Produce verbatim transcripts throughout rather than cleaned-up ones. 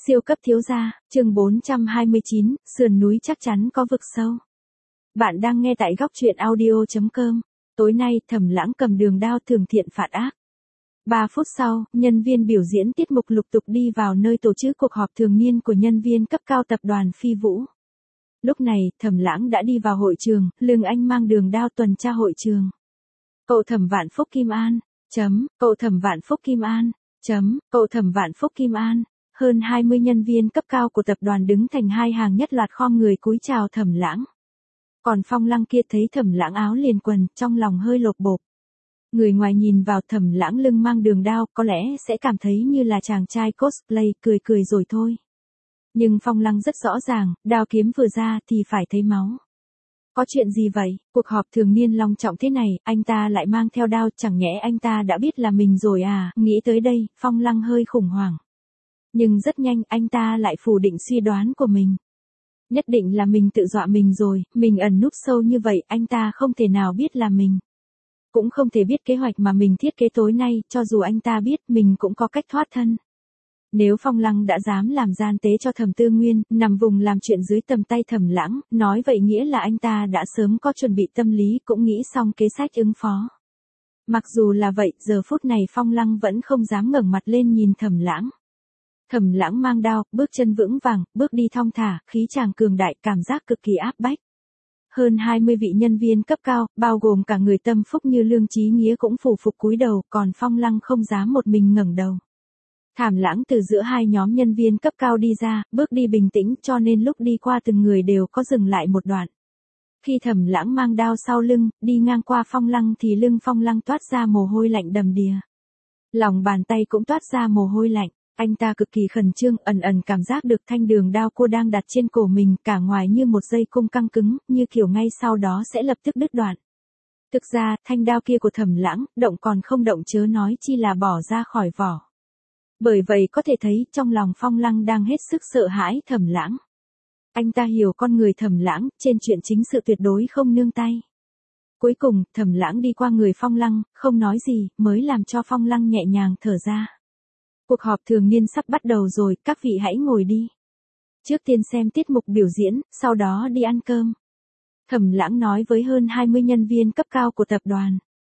Siêu cấp thiếu gia, chương bốn trăm hai mươi chín, sườn núi chắc chắn có vực sâu. Bạn đang nghe tại góc truyện audio chấm com. Tối nay, Thẩm Lãng cầm đường đao thường thiện phạt ác. Ba phút sau, nhân viên biểu diễn tiết mục lục tục đi vào nơi tổ chức cuộc họp thường niên của nhân viên cấp cao tập đoàn Phi Vũ. Lúc này, Thẩm Lãng đã đi vào hội trường, lưng anh mang đường đao tuần tra hội trường. Cậu Thẩm Vạn Phúc Kim An, chấm, cậu Thẩm Vạn Phúc Kim An, chấm, cậu Thẩm Vạn Phúc Kim An. Hơn hai mươi nhân viên cấp cao của tập đoàn đứng thành hai hàng nhất loạt khom người cúi chào Thẩm Lãng. Còn Phong Lăng kia thấy Thẩm Lãng áo liền quần, trong lòng hơi lột bột. Người ngoài nhìn vào Thẩm Lãng lưng mang đường đao, có lẽ sẽ cảm thấy như là chàng trai cosplay, cười cười rồi thôi. Nhưng Phong Lăng rất rõ ràng, đao kiếm vừa ra thì phải thấy máu. Có chuyện gì vậy? Cuộc họp thường niên long trọng thế này, anh ta lại mang theo đao, chẳng nhẽ anh ta đã biết là mình rồi à? Nghĩ tới đây, Phong Lăng hơi khủng hoảng. Nhưng rất nhanh anh ta lại phủ định suy đoán của mình. Nhất định là mình tự dọa mình rồi, mình ẩn núp sâu như vậy, anh ta không thể nào biết là mình. Cũng không thể biết kế hoạch mà mình thiết kế tối nay, cho dù anh ta biết mình cũng có cách thoát thân. Nếu Phong Lăng đã dám làm gian tế cho Thẩm Tư Nguyên, nằm vùng làm chuyện dưới tầm tay Thẩm Lãng, nói vậy nghĩa là anh ta đã sớm có chuẩn bị tâm lý, cũng nghĩ xong kế sách ứng phó. Mặc dù là vậy, giờ phút này Phong Lăng vẫn không dám ngẩng mặt lên nhìn Thẩm Lãng. Thẩm Lãng mang đao, bước chân vững vàng, bước đi thong thả, khí chàng cường đại, cảm giác cực kỳ áp bách. Hơn hai mươi vị nhân viên cấp cao, bao gồm cả người tâm phúc như Lương Chí Nghĩa cũng phủ phục cúi đầu, còn Phong Lăng không dám một mình ngẩng đầu. Thẩm Lãng từ giữa hai nhóm nhân viên cấp cao đi ra, bước đi bình tĩnh, cho nên lúc đi qua từng người đều có dừng lại một đoạn. Khi Thẩm Lãng mang đao sau lưng, đi ngang qua Phong Lăng thì lưng Phong Lăng toát ra mồ hôi lạnh đầm đìa. Lòng bàn tay cũng toát ra mồ hôi lạnh. Anh ta cực kỳ khẩn trương, ẩn ẩn cảm giác được thanh đường đao cô đang đặt trên cổ mình, cả ngoài như một dây cung căng cứng, như kiểu ngay sau đó sẽ lập tức đứt đoạn. Thực ra, thanh đao kia của Thẩm Lãng, động còn không động chớ nói chi là bỏ ra khỏi vỏ. Bởi vậy có thể thấy, trong lòng Phong Lăng đang hết sức sợ hãi Thẩm Lãng. Anh ta hiểu con người Thẩm Lãng, trên chuyện chính sự tuyệt đối không nương tay. Cuối cùng, Thẩm Lãng đi qua người Phong Lăng, không nói gì, mới làm cho Phong Lăng nhẹ nhàng thở ra. Cuộc họp thường niên sắp bắt đầu rồi, các vị hãy ngồi đi. Trước tiên xem tiết mục biểu diễn, sau đó đi ăn cơm. Thẩm Lãng nói với hơn hai mươi nhân viên cấp cao của tập đoàn.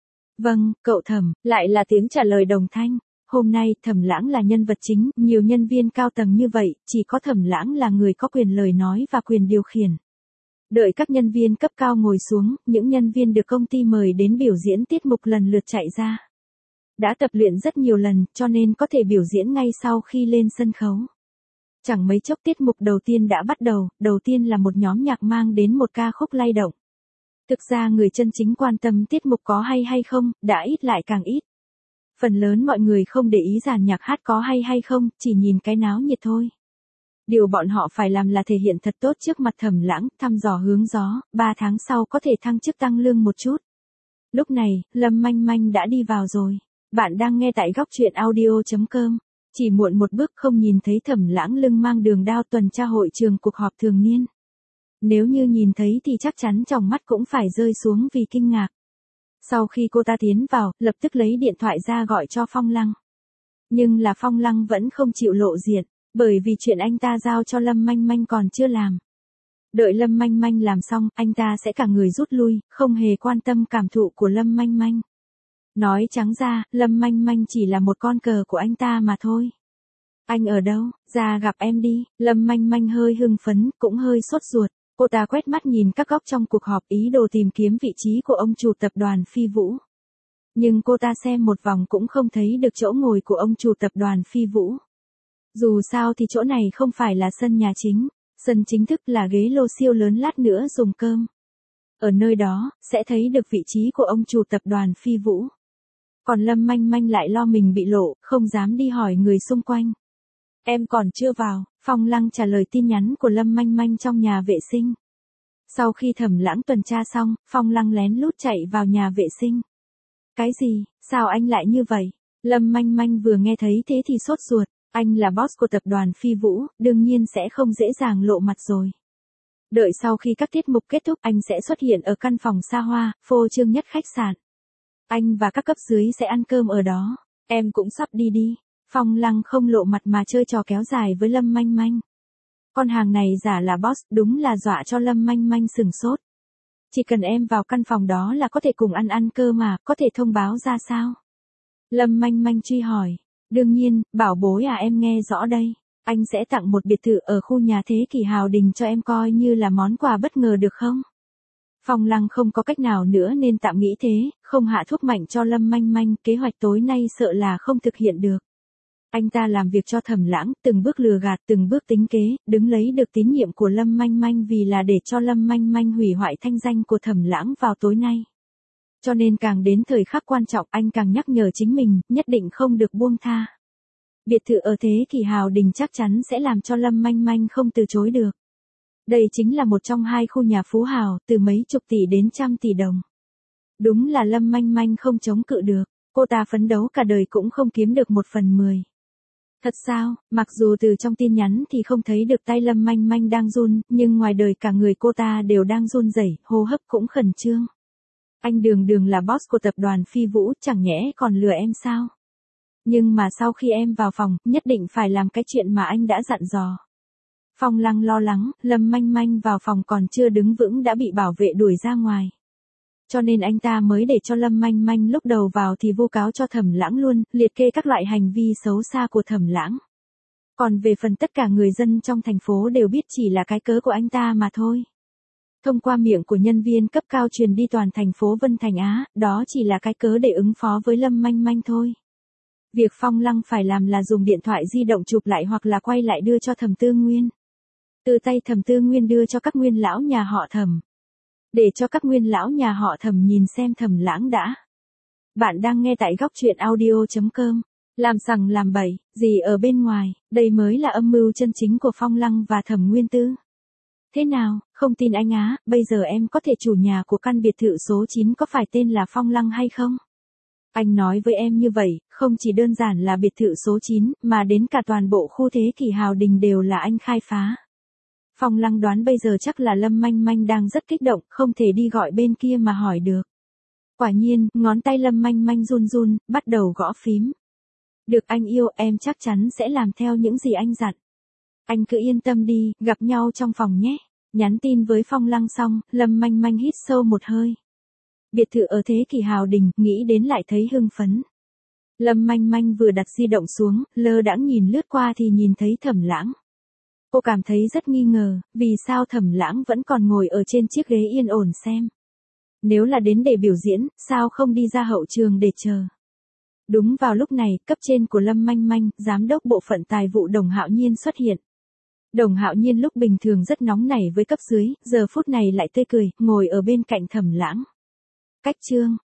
Vâng, cậu Thẩm, lại là tiếng trả lời đồng thanh. Hôm nay, Thẩm Lãng là nhân vật chính, nhiều nhân viên cao tầng như vậy, chỉ có Thẩm Lãng là người có quyền lời nói và quyền điều khiển. Đợi các nhân viên cấp cao ngồi xuống, những nhân viên được công ty mời đến biểu diễn tiết mục lần lượt chạy ra. Đã tập luyện rất nhiều lần, cho nên có thể biểu diễn ngay sau khi lên sân khấu. Chẳng mấy chốc tiết mục đầu tiên đã bắt đầu, đầu tiên là một nhóm nhạc mang đến một ca khúc lay động. Thực ra người chân chính quan tâm tiết mục có hay hay không, đã ít lại càng ít. Phần lớn mọi người không để ý dàn nhạc hát có hay hay không, chỉ nhìn cái náo nhiệt thôi. Điều bọn họ phải làm là thể hiện thật tốt trước mặt Thẩm Lãng, thăm dò hướng gió, ba tháng sau có thể thăng chức tăng lương một chút. Lúc này, Lâm Manh Manh đã đi vào rồi. Bạn đang nghe tại góc truyện audio chấm com. Chỉ muộn một bước không nhìn thấy Thẩm Lãng lưng mang đường đao tuần tra hội trường cuộc họp thường niên. Nếu như nhìn thấy thì chắc chắn tròng mắt cũng phải rơi xuống vì kinh ngạc. Sau khi cô ta tiến vào, lập tức lấy điện thoại ra gọi cho Phong Lăng. Nhưng là Phong Lăng vẫn không chịu lộ diện, bởi vì chuyện anh ta giao cho Lâm Manh Manh còn chưa làm. Đợi Lâm Manh Manh làm xong, anh ta sẽ cả người rút lui, không hề quan tâm cảm thụ của Lâm Manh Manh. Nói trắng ra, Lâm Manh Manh chỉ là một con cờ của anh ta mà thôi. Anh ở đâu? Ra gặp em đi. Lâm Manh Manh hơi hưng phấn, cũng hơi sốt ruột. Cô ta quét mắt nhìn các góc trong cuộc họp ý đồ tìm kiếm vị trí của ông chủ tập đoàn Phi Vũ. Nhưng cô ta xem một vòng cũng không thấy được chỗ ngồi của ông chủ tập đoàn Phi Vũ. Dù sao thì chỗ này không phải là sân nhà chính, sân chính thức là ghế lô siêu lớn lát nữa dùng cơm. Ở nơi đó, sẽ thấy được vị trí của ông chủ tập đoàn Phi Vũ. Còn Lâm Manh Manh lại lo mình bị lộ, không dám đi hỏi người xung quanh. Em còn chưa vào, Phong Lăng trả lời tin nhắn của Lâm Manh Manh trong nhà vệ sinh. Sau khi Thẩm Lãng tuần tra xong, Phong Lăng lén lút chạy vào nhà vệ sinh. Cái gì, sao anh lại như vậy? Lâm Manh Manh vừa nghe thấy thế thì sốt ruột, anh là boss của tập đoàn Phi Vũ, đương nhiên sẽ không dễ dàng lộ mặt rồi. Đợi sau khi các tiết mục kết thúc anh sẽ xuất hiện ở căn phòng xa hoa, phô trương nhất khách sạn. Anh và các cấp dưới sẽ ăn cơm ở đó. Em cũng sắp đi đi. Phong Lăng không lộ mặt mà chơi trò kéo dài với Lâm Manh Manh. Con hàng này giả là boss, đúng là dọa cho Lâm Manh Manh sừng sốt. Chỉ cần em vào căn phòng đó là có thể cùng ăn ăn cơ mà, có thể thông báo ra sao? Lâm Manh Manh truy hỏi. Đương nhiên, bảo bối à, em nghe rõ đây. Anh sẽ tặng một biệt thự ở khu nhà thế kỷ Hào Đình cho em coi như là món quà bất ngờ được không? Phong Lăng không có cách nào nữa nên tạm nghĩ thế, không hạ thuốc mạnh cho Lâm Manh Manh, kế hoạch tối nay sợ là không thực hiện được. Anh ta làm việc cho Thẩm Lãng, từng bước lừa gạt, từng bước tính kế, đứng lấy được tín nhiệm của Lâm Manh Manh vì là để cho Lâm Manh Manh hủy hoại thanh danh của Thẩm Lãng vào tối nay. Cho nên càng đến thời khắc quan trọng anh càng nhắc nhở chính mình, nhất định không được buông tha. Biệt thự ở thế kỷ Hào Đình chắc chắn sẽ làm cho Lâm Manh Manh không từ chối được. Đây chính là một trong hai khu nhà phú hào, từ mấy chục tỷ đến trăm tỷ đồng. Đúng là Lâm Manh Manh không chống cự được, cô ta phấn đấu cả đời cũng không kiếm được một phần mười. Thật sao, mặc dù từ trong tin nhắn thì không thấy được tay Lâm Manh Manh đang run, nhưng ngoài đời cả người cô ta đều đang run rẩy, hô hấp cũng khẩn trương. Anh Đường Đường là boss của tập đoàn Phi Vũ, chẳng nhẽ còn lừa em sao? Nhưng mà sau khi em vào phòng, nhất định phải làm cái chuyện mà anh đã dặn dò. Phong Lăng lo lắng, Lâm Manh Manh vào phòng còn chưa đứng vững đã bị bảo vệ đuổi ra ngoài. Cho nên anh ta mới để cho Lâm Manh Manh lúc đầu vào thì vu cáo cho Thẩm Lãng luôn, liệt kê các loại hành vi xấu xa của Thẩm Lãng. Còn về phần tất cả người dân trong thành phố đều biết chỉ là cái cớ của anh ta mà thôi. Thông qua miệng của nhân viên cấp cao truyền đi toàn thành phố Vân Thành Á, đó chỉ là cái cớ để ứng phó với Lâm Manh Manh thôi. Việc Phong Lăng phải làm là dùng điện thoại di động chụp lại hoặc là quay lại đưa cho Thẩm Tư Nguyên. Từ tay Thẩm Tư Nguyên đưa cho các nguyên lão nhà họ Thẩm. Để cho các nguyên lão nhà họ Thẩm nhìn xem Thẩm Lãng đã. Bạn đang nghe tại góc truyện audio chấm com. Làm sằng làm bậy, gì ở bên ngoài, đây mới là âm mưu chân chính của Phong Lăng và Thẩm Nguyên Tư. Thế nào, không tin anh á, bây giờ em có thể chủ nhà của căn biệt thự số chín có phải tên là Phong Lăng hay không? Anh nói với em như vậy, không chỉ đơn giản là biệt thự số chín, mà đến cả toàn bộ khu thế kỷ Hào Đình đều là anh khai phá. Phong Lăng đoán bây giờ chắc là Lâm Manh Manh đang rất kích động, không thể đi gọi bên kia mà hỏi được. Quả nhiên, ngón tay Lâm Manh Manh run run, bắt đầu gõ phím. Được anh yêu, em chắc chắn sẽ làm theo những gì anh dặn. Anh cứ yên tâm đi, gặp nhau trong phòng nhé. Nhắn tin với Phong Lăng xong, Lâm Manh Manh hít sâu một hơi. Biệt thự ở thế kỷ Hào Đình, nghĩ đến lại thấy hưng phấn. Lâm Manh Manh vừa đặt di động xuống, lơ đãng nhìn lướt qua thì nhìn thấy Thẩm Lãng. Cô cảm thấy rất nghi ngờ, vì sao Thẩm Lãng vẫn còn ngồi ở trên chiếc ghế yên ổn xem. Nếu là đến để biểu diễn, sao không đi ra hậu trường để chờ. Đúng vào lúc này, cấp trên của Lâm Manh Manh, giám đốc bộ phận tài vụ Đồng Hạo Nhiên xuất hiện. Đồng Hạo Nhiên lúc bình thường rất nóng nảy với cấp dưới, giờ phút này lại tươi cười, ngồi ở bên cạnh Thẩm Lãng. Cách chương,